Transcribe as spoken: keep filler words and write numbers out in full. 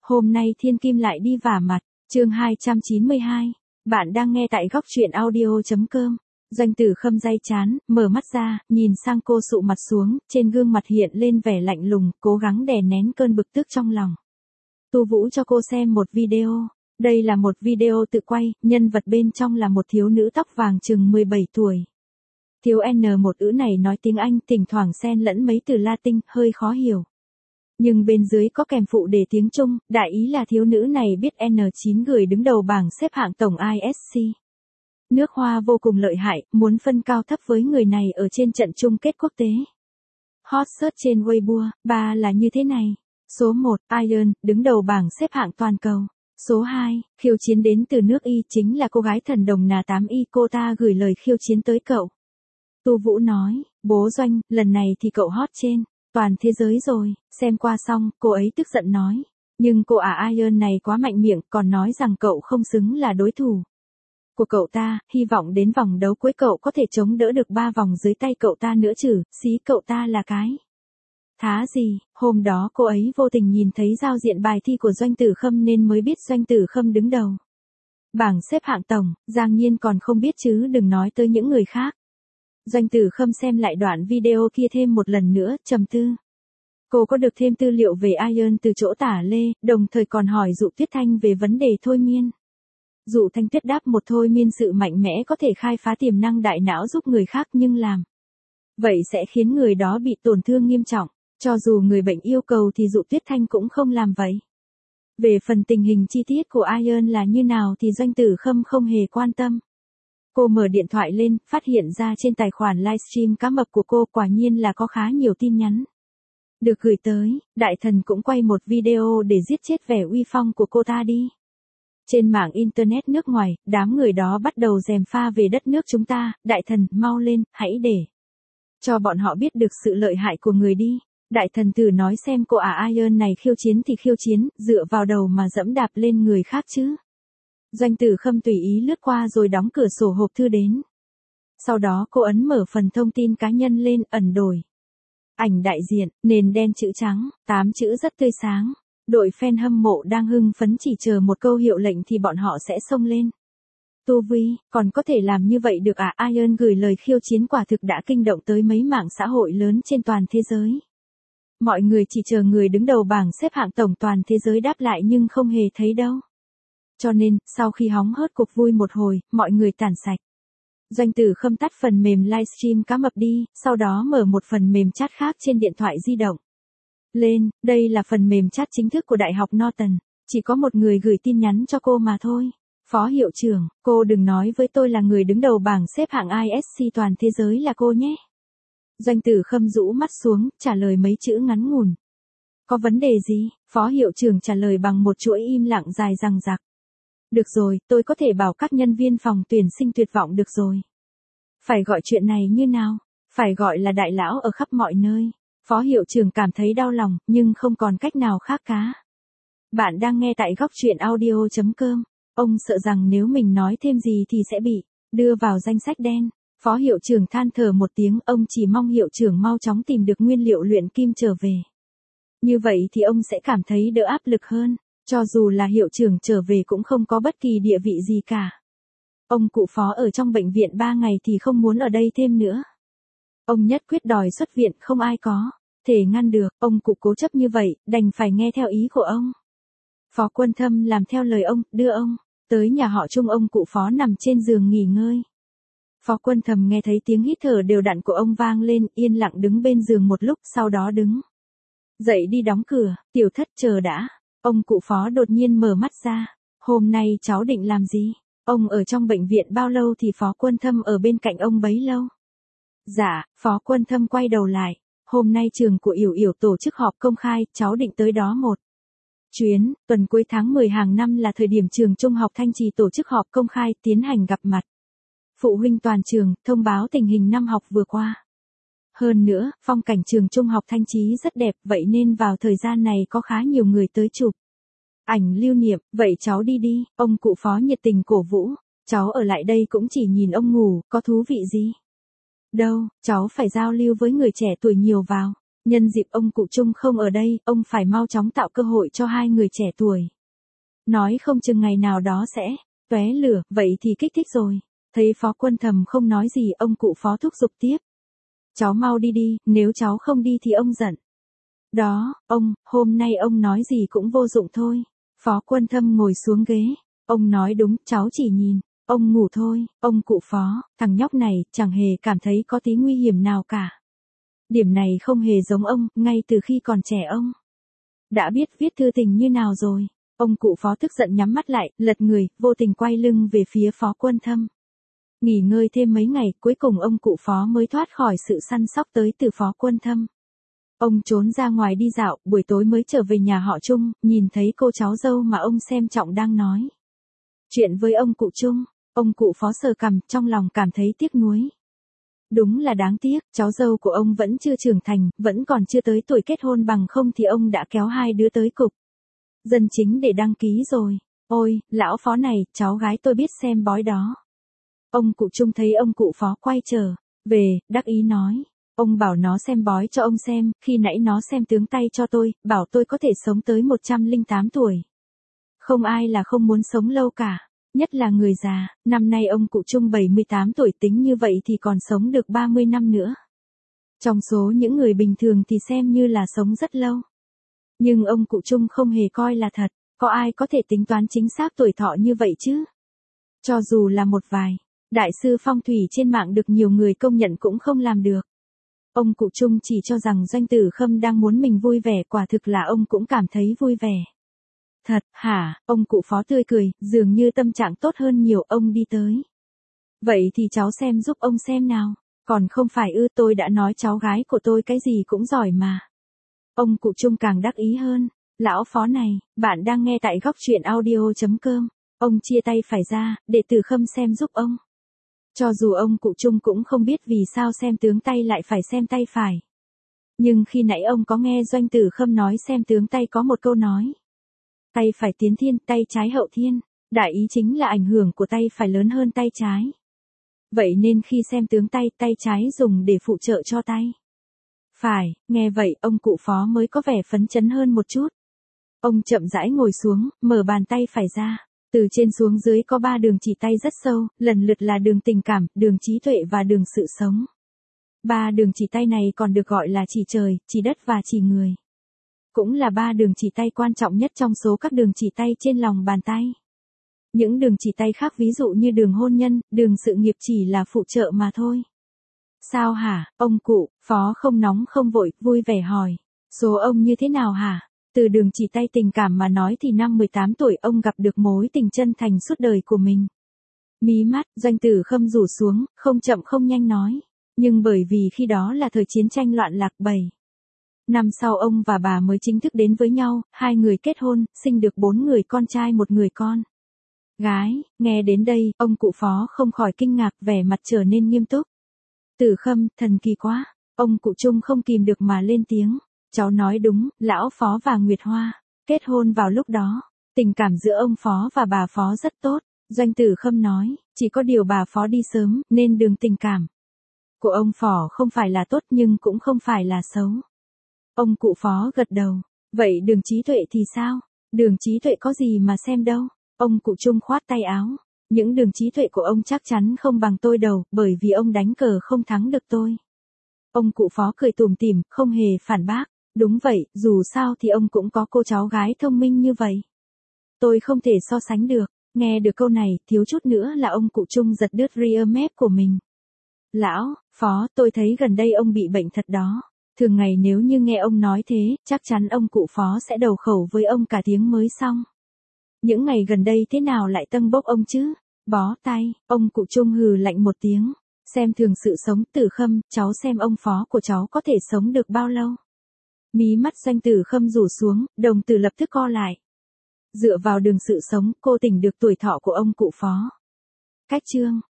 Hôm nay Thiên Kim lại đi vả mặt, chương hai trăm chín mươi hai. Bạn đang nghe tại góc truyện audio.com. Doanh Tử Khâm day chán, mở mắt ra, nhìn sang cô sụ mặt xuống, trên gương mặt hiện lên vẻ lạnh lùng, cố gắng đè nén cơn bực tức trong lòng. Tu Vũ cho cô xem một video. Đây là một video tự quay, nhân vật bên trong là một thiếu nữ tóc vàng chừng mười bảy tuổi. Thiếu N một ữ này nói tiếng Anh, thỉnh thoảng xen lẫn mấy từ Latin, hơi khó hiểu. Nhưng bên dưới có kèm phụ đề tiếng Trung, đại ý là thiếu nữ này biết N chín người đứng đầu bảng xếp hạng tổng I S C. Nước Hoa vô cùng lợi hại, muốn phân cao thấp với người này ở trên trận chung kết quốc tế. Hot search trên Weibo, ba là như thế này. Số một, Iron, đứng đầu bảng xếp hạng toàn cầu. Số hai, khiêu chiến đến từ nước Y, chính là cô gái thần đồng N tám Y, cô ta gửi lời khiêu chiến tới cậu. Tu Vũ nói, bố Doanh, lần này thì cậu hot trên toàn thế giới rồi. Xem qua xong, cô ấy tức giận nói. Nhưng cô ả Iron này quá mạnh miệng, còn nói rằng cậu không xứng là đối thủ của cậu ta, hy vọng đến vòng đấu cuối cậu có thể chống đỡ được ba vòng dưới tay cậu ta nữa chứ, xí cậu ta là cái thá gì. Hôm đó cô ấy vô tình nhìn thấy giao diện bài thi của Doanh Tử Khâm nên mới biết Doanh Tử Khâm đứng đầu bảng xếp hạng tổng, Giang Nhiên còn không biết chứ đừng nói tới những người khác. Doanh Tử Khâm xem lại đoạn video kia thêm một lần nữa, trầm tư. Cô có được thêm tư liệu về Iron từ chỗ Tả Lê, đồng thời còn hỏi Dụ Tuyết Thanh về vấn đề thôi miên. Dụ Thanh Tuyết đáp một thôi miên sự mạnh mẽ có thể khai phá tiềm năng đại não giúp người khác nhưng làm vậy sẽ khiến người đó bị tổn thương nghiêm trọng. Cho dù người bệnh yêu cầu thì Dụ Tuyết Thanh cũng không làm vậy. Về phần tình hình chi tiết của Iron là như nào thì Doanh Tử Khâm không hề quan tâm. Cô mở điện thoại lên, phát hiện ra trên tài khoản livestream cá mập của cô quả nhiên là có khá nhiều tin nhắn được gửi tới. Đại thần cũng quay một video để giết chết vẻ uy phong của cô ta đi. Trên mạng internet nước ngoài, đám người đó bắt đầu gièm pha về đất nước chúng ta. Đại thần, mau lên, hãy để cho bọn họ biết được sự lợi hại của người đi. Đại thần thử nói xem cô ả Iron này khiêu chiến thì khiêu chiến, dựa vào đầu mà dẫm đạp lên người khác chứ. Doanh Tử Khâm tùy ý lướt qua rồi đóng cửa sổ hộp thư đến. Sau đó cô ấn mở phần thông tin cá nhân lên, ẩn đổi ảnh đại diện, nền đen chữ trắng, tám chữ rất tươi sáng. Đội fan hâm mộ đang hưng phấn chỉ chờ một câu hiệu lệnh thì bọn họ sẽ xông lên. Tu Vi, còn có thể làm như vậy được à? Iron gửi lời khiêu chiến quả thực đã kinh động tới mấy mạng xã hội lớn trên toàn thế giới. Mọi người chỉ chờ người đứng đầu bảng xếp hạng tổng toàn thế giới đáp lại nhưng không hề thấy đâu. Cho nên, sau khi hóng hớt cuộc vui một hồi, mọi người tản sạch. Doanh Tử Khâm tắt phần mềm livestream cá mập đi, sau đó mở một phần mềm chat khác trên điện thoại di động. Lên, đây là phần mềm chat chính thức của Đại học Norton, chỉ có một người gửi tin nhắn cho cô mà thôi. Phó hiệu trưởng, cô đừng nói với tôi là người đứng đầu bảng xếp hạng I S C toàn thế giới là cô nhé. Doanh Tử Khâm rũ mắt xuống, trả lời mấy chữ ngắn ngủn. Có vấn đề gì? Phó hiệu trưởng trả lời bằng một chuỗi im lặng dài dằng dặc. Được rồi, tôi có thể bảo các nhân viên phòng tuyển sinh tuyệt vọng được rồi. Phải gọi chuyện này như nào? Phải gọi là đại lão ở khắp mọi nơi. Phó hiệu trưởng cảm thấy đau lòng, nhưng không còn cách nào khác cả. Bạn đang nghe tại góc truyện audio.com. Ông sợ rằng nếu mình nói thêm gì thì sẽ bị đưa vào danh sách đen. Phó hiệu trưởng than thở một tiếng, ông chỉ mong hiệu trưởng mau chóng tìm được nguyên liệu luyện kim trở về. Như vậy thì ông sẽ cảm thấy đỡ áp lực hơn. Cho dù là hiệu trưởng trở về cũng không có bất kỳ địa vị gì cả. Ông cụ Phó ở trong bệnh viện ba ngày thì không muốn ở đây thêm nữa. Ông nhất quyết đòi xuất viện, không ai có thể ngăn được. Ông cụ cố chấp như vậy, đành phải nghe theo ý của ông. Phó Quân Thâm làm theo lời ông, đưa ông tới nhà họ Trung. Ông cụ Phó nằm trên giường nghỉ ngơi. Phó Quân Thâm nghe thấy tiếng hít thở đều đặn của ông vang lên, yên lặng đứng bên giường một lúc, sau đó đứng dậy đi đóng cửa. Tiểu Thất, chờ đã. Ông cụ Phó đột nhiên mở mắt ra. Hôm nay cháu định làm gì? Ông ở trong bệnh viện bao lâu thì Phó Quân Thâm ở bên cạnh ông bấy lâu? Dạ, Phó Quân Thâm quay đầu lại. Hôm nay trường của Yểu Yểu tổ chức họp công khai, cháu định tới đó một chuyến. Tuần cuối tháng mười hàng năm là thời điểm trường Trung học Thanh Trì tổ chức họp công khai, tiến hành gặp mặt phụ huynh toàn trường, thông báo tình hình năm học vừa qua. Hơn nữa, phong cảnh trường Trung học Thanh Trì rất đẹp, vậy nên vào thời gian này có khá nhiều người tới chụp ảnh lưu niệm. Vậy cháu đi đi. Ông cụ Phó nhiệt tình cổ vũ. Cháu ở lại đây cũng chỉ nhìn ông ngủ, có thú vị gì đâu, cháu phải giao lưu với người trẻ tuổi nhiều vào. Nhân dịp ông cụ Trung không ở đây, ông phải mau chóng tạo cơ hội cho hai người trẻ tuổi. Nói không chừng ngày nào đó sẽ tóe lửa, vậy thì kích thích rồi. Thấy Phó Quân Thầm không nói gì, ông cụ Phó thúc giục tiếp. Cháu mau đi đi, nếu cháu không đi thì ông giận. Đó, ông, hôm nay ông nói gì cũng vô dụng thôi. Phó Quân Thâm ngồi xuống ghế. Ông nói đúng, cháu chỉ nhìn. Ông ngủ thôi, ông cụ Phó, thằng nhóc này chẳng hề cảm thấy có tí nguy hiểm nào cả. Điểm này không hề giống ông, ngay từ khi còn trẻ ông đã biết viết thư tình như nào rồi. Ông cụ Phó tức giận nhắm mắt lại, lật người, vô tình quay lưng về phía Phó Quân Thâm. Nghỉ ngơi thêm mấy ngày, cuối cùng ông cụ Phó mới thoát khỏi sự săn sóc tới từ Phó Quân Thâm. Ông trốn ra ngoài đi dạo, buổi tối mới trở về nhà họ Trung, nhìn thấy cô cháu dâu mà ông xem trọng đang nói chuyện với ông cụ Trung. Ông cụ Phó sờ cằm, trong lòng cảm thấy tiếc nuối. Đúng là đáng tiếc, cháu dâu của ông vẫn chưa trưởng thành, vẫn còn chưa tới tuổi kết hôn, bằng không thì ông đã kéo hai đứa tới cục dân chính để đăng ký rồi. Ôi, lão Phó này, cháu gái tôi biết xem bói đó. Ông cụ Trung thấy ông cụ Phó quay trở về, đắc ý nói. Ông bảo nó xem bói cho ông xem, khi nãy nó xem tướng tay cho tôi, bảo tôi có thể sống tới một trăm lẻ tám tuổi. Không ai là không muốn sống lâu cả, nhất là người già. Năm nay ông cụ Trung bảy mươi tám tuổi, tính như vậy thì còn sống được ba mươi năm nữa. Trong số những người bình thường thì xem như là sống rất lâu. Nhưng ông cụ Trung không hề coi là thật, có ai có thể tính toán chính xác tuổi thọ như vậy chứ? Cho dù là một vài đại sư phong thủy trên mạng được nhiều người công nhận cũng không làm được. Ông cụ Trung chỉ cho rằng Doanh Tử Khâm đang muốn mình vui vẻ, quả thực là ông cũng cảm thấy vui vẻ. Thật, hả? Ông cụ Phó tươi cười, dường như tâm trạng tốt hơn nhiều. Ông đi tới. Vậy thì cháu xem giúp ông xem nào. Còn không phải ư, tôi đã nói cháu gái của tôi cái gì cũng giỏi mà. Ông cụ Trung càng đắc ý hơn. Lão Phó này, bạn đang nghe tại góc truyện audio chấm com. Ông chia tay phải ra, để Tử Khâm xem giúp ông. Cho dù ông cụ Trung cũng không biết vì sao xem tướng tay lại phải xem tay phải. Nhưng khi nãy ông có nghe Doanh Tử Khâm nói xem tướng tay có một câu nói. Tay phải tiến thiên, tay trái hậu thiên. Đại ý chính là ảnh hưởng của tay phải lớn hơn tay trái. Vậy nên khi xem tướng tay, tay trái dùng để phụ trợ cho tay phải. Nghe vậy, ông cụ Phó mới có vẻ phấn chấn hơn một chút. Ông chậm rãi ngồi xuống, mở bàn tay phải ra. Từ trên xuống dưới có ba đường chỉ tay rất sâu, lần lượt là đường tình cảm, đường trí tuệ và đường sự sống. Ba đường chỉ tay này còn được gọi là chỉ trời, chỉ đất và chỉ người. Cũng là ba đường chỉ tay quan trọng nhất trong số các đường chỉ tay trên lòng bàn tay. Những đường chỉ tay khác ví dụ như đường hôn nhân, đường sự nghiệp chỉ là phụ trợ mà thôi. Sao hả, ông cụ? Phó không nóng không vội, vui vẻ hỏi. Số ông như thế nào hả? Từ đường chỉ tay tình cảm mà nói thì năm mười tám tuổi ông gặp được mối tình chân thành suốt đời của mình. Mí mắt, Doanh Tử Khâm rủ xuống, không chậm không nhanh nói. Nhưng bởi vì khi đó là thời chiến tranh loạn lạc. Bảy năm sau ông và bà mới chính thức đến với nhau, hai người kết hôn, sinh được bốn người con trai một người con gái. Nghe đến đây, ông cụ Phó không khỏi kinh ngạc, vẻ mặt trở nên nghiêm túc. Tử Khâm, thần kỳ quá. Ông cụ Trung không kìm được mà lên tiếng. Cháu nói đúng, lão Phó và Nguyệt Hoa kết hôn vào lúc đó. Tình cảm giữa ông Phó và bà Phó rất tốt. Doanh Tử Khâm nói, chỉ có điều bà Phó đi sớm, nên đường tình cảm của ông Phó không phải là tốt nhưng cũng không phải là xấu. Ông cụ Phó gật đầu. Vậy đường trí tuệ thì sao? Đường trí tuệ có gì mà xem đâu? Ông cụ Trung khoát tay áo. Những đường trí tuệ của ông chắc chắn không bằng tôi đâu, bởi vì ông đánh cờ không thắng được tôi. Ông cụ Phó cười tủm tỉm, không hề phản bác. Đúng vậy, dù sao thì ông cũng có cô cháu gái thông minh như vậy. Tôi không thể so sánh được. Nghe được câu này, thiếu chút nữa là ông cụ Trung giật đứt ria mép của mình. Lão Phó, tôi thấy gần đây ông bị bệnh thật đó. Thường ngày nếu như nghe ông nói thế, chắc chắn ông cụ Phó sẽ đầu khẩu với ông cả tiếng mới xong. Những ngày gần đây thế nào lại tâng bốc ông chứ? Bó tay, ông cụ Trung hừ lạnh một tiếng. Xem thường sự sống. Tử Khâm, cháu xem ông Phó của cháu có thể sống được bao lâu? Mí mắt Doanh Tử Khâm rủ xuống, đồng tử lập tức co lại. Dựa vào đường sự sống, cô tỉnh được tuổi thọ của ông cụ Phó. Cách chương